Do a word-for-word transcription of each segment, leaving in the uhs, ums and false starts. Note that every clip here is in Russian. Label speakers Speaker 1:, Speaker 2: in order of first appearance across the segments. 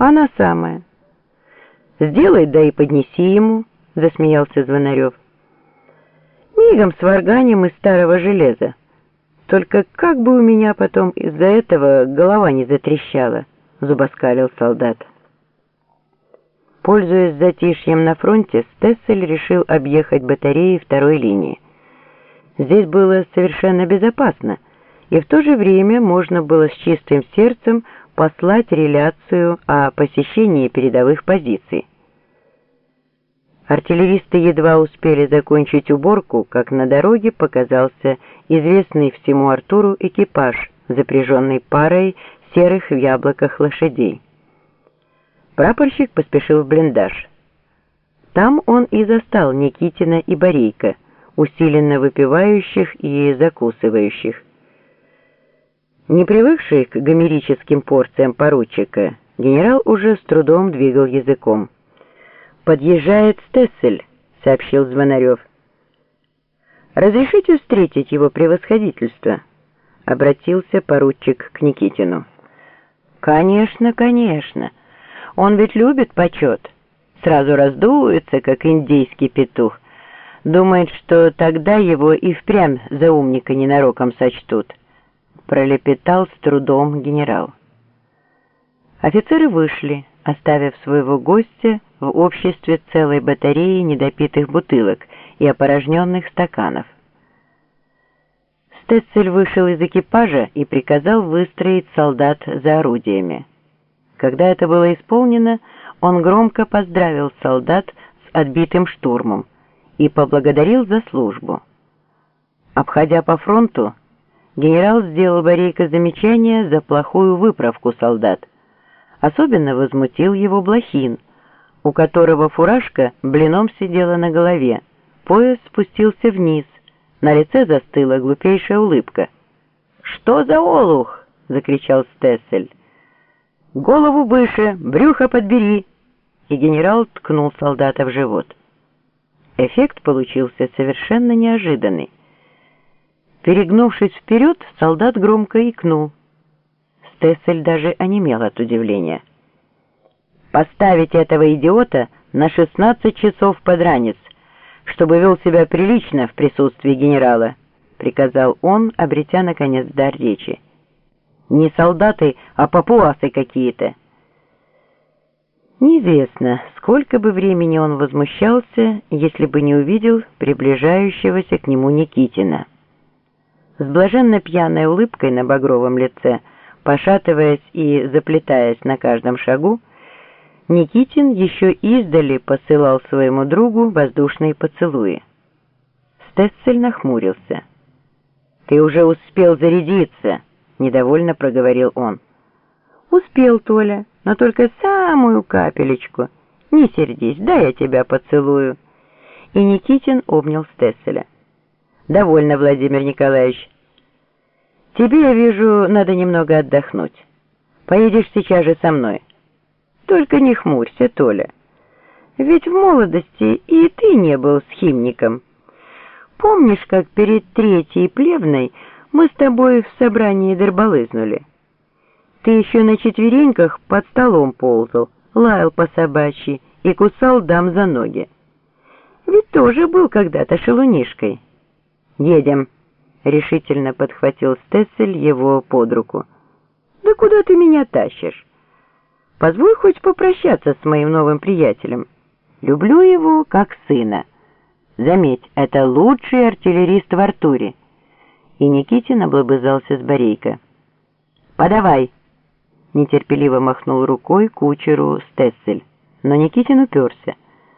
Speaker 1: Она самая. Сделай, да и поднеси ему, засмеялся Звонарев. Мигом сварганим из старого железа. Только как бы у меня потом из-за этого голова не затрещала, зубоскалил солдат. Пользуясь затишьем на фронте, Стессель решил объехать батареи второй линии. Здесь было совершенно безопасно, и в то же время можно было с чистым сердцем послать реляцию о посещении передовых позиций. Артиллеристы едва успели закончить уборку, как на дороге показался известный всему Артуру экипаж, запряженный парой серых в яблоках лошадей. Прапорщик поспешил в блиндаж. Там он и застал Никитина и Борейко, усиленно выпивающих и закусывающих. Не привыкший к гомерическим порциям поручика, генерал уже с трудом двигал языком. «Подъезжает Стессель», — сообщил Звонарев. «Разрешите встретить его превосходительство?» — обратился поручик к Никитину. «Конечно, конечно. Он ведь любит почет. Сразу раздуется, как индейский петух. Думает, что тогда его и впрямь за умника ненароком сочтут», — пролепетал с трудом генерал. Офицеры вышли, оставив своего гостя в обществе целой батареи недопитых бутылок и опорожненных стаканов. Стессель вышел из экипажа и приказал выстроить солдат за орудиями. Когда это было исполнено, он громко поздравил солдат с отбитым штурмом и поблагодарил за службу. Обходя по фронту, генерал сделал Борейко замечание за плохую выправку солдат. Особенно возмутил его Блохин, у которого фуражка блином сидела на голове, пояс спустился вниз, на лице застыла глупейшая улыбка. «Что за олух?» — закричал Стессель. «Голову выше, брюхо подбери!» И генерал ткнул солдата в живот. Эффект получился совершенно неожиданный. Перегнувшись вперед, солдат громко икнул. Стессель даже онемел от удивления. «Поставить этого идиота на шестнадцать часов под ранец, чтобы вел себя прилично в присутствии генерала», — приказал он, обретя, наконец, дар речи. «Не солдаты, а папуасы какие-то». Неизвестно, сколько бы времени он возмущался, если бы не увидел приближающегося к нему Никитина. С блаженно пьяной улыбкой на багровом лице, пошатываясь и заплетаясь на каждом шагу, Никитин еще издали посылал своему другу воздушные поцелуи. Стессель нахмурился. «Ты уже успел зарядиться», — недовольно проговорил он. «Успел, Толя, но только самую капелечку. Не сердись, дай я тебя поцелую». И Никитин обнял Стесселя. «Довольно, Владимир Николаевич. Тебе, я вижу, надо немного отдохнуть. Поедешь сейчас же со мной. Только не хмурься, Толя. Ведь в молодости и ты не был схимником. Помнишь, как перед Третьей Плевной мы с тобой в собрании дербалызнули? Ты еще на четвереньках под столом ползал, лаял по собачьи и кусал дам за ноги. Ведь тоже был когда-то шалунишкой. Едем. — решительно подхватил Стессель его под руку. «Да куда ты меня тащишь? Позволь хоть попрощаться с моим новым приятелем. Люблю его как сына. Заметь, это лучший артиллерист в Артуре». И Никитин облобызался с Борейко. «Подавай!» — нетерпеливо махнул рукой кучеру Стессель, но Никитин уперся.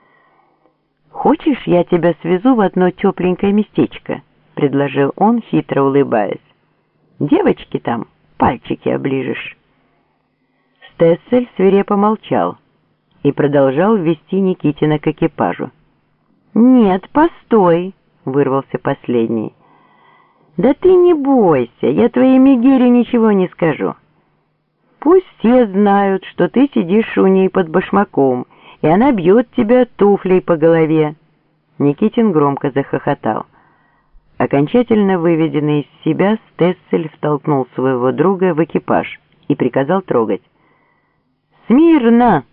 Speaker 1: «Хочешь, я тебя свезу в одно тепленькое местечко?» — предложил он, хитро улыбаясь. «Девочки там, пальчики оближешь». Стессель свирепо молчал и продолжал вести Никитина к экипажу. «Нет, постой!» — вырвался последний. «Да ты не бойся, я твоей Мегере ничего не скажу. Пусть все знают, что ты сидишь у ней под башмаком, и она бьет тебя туфлей по голове». Никитин громко захохотал. Окончательно выведенный из себя, Стессель втолкнул своего друга в экипаж и приказал трогать. «Смирно!»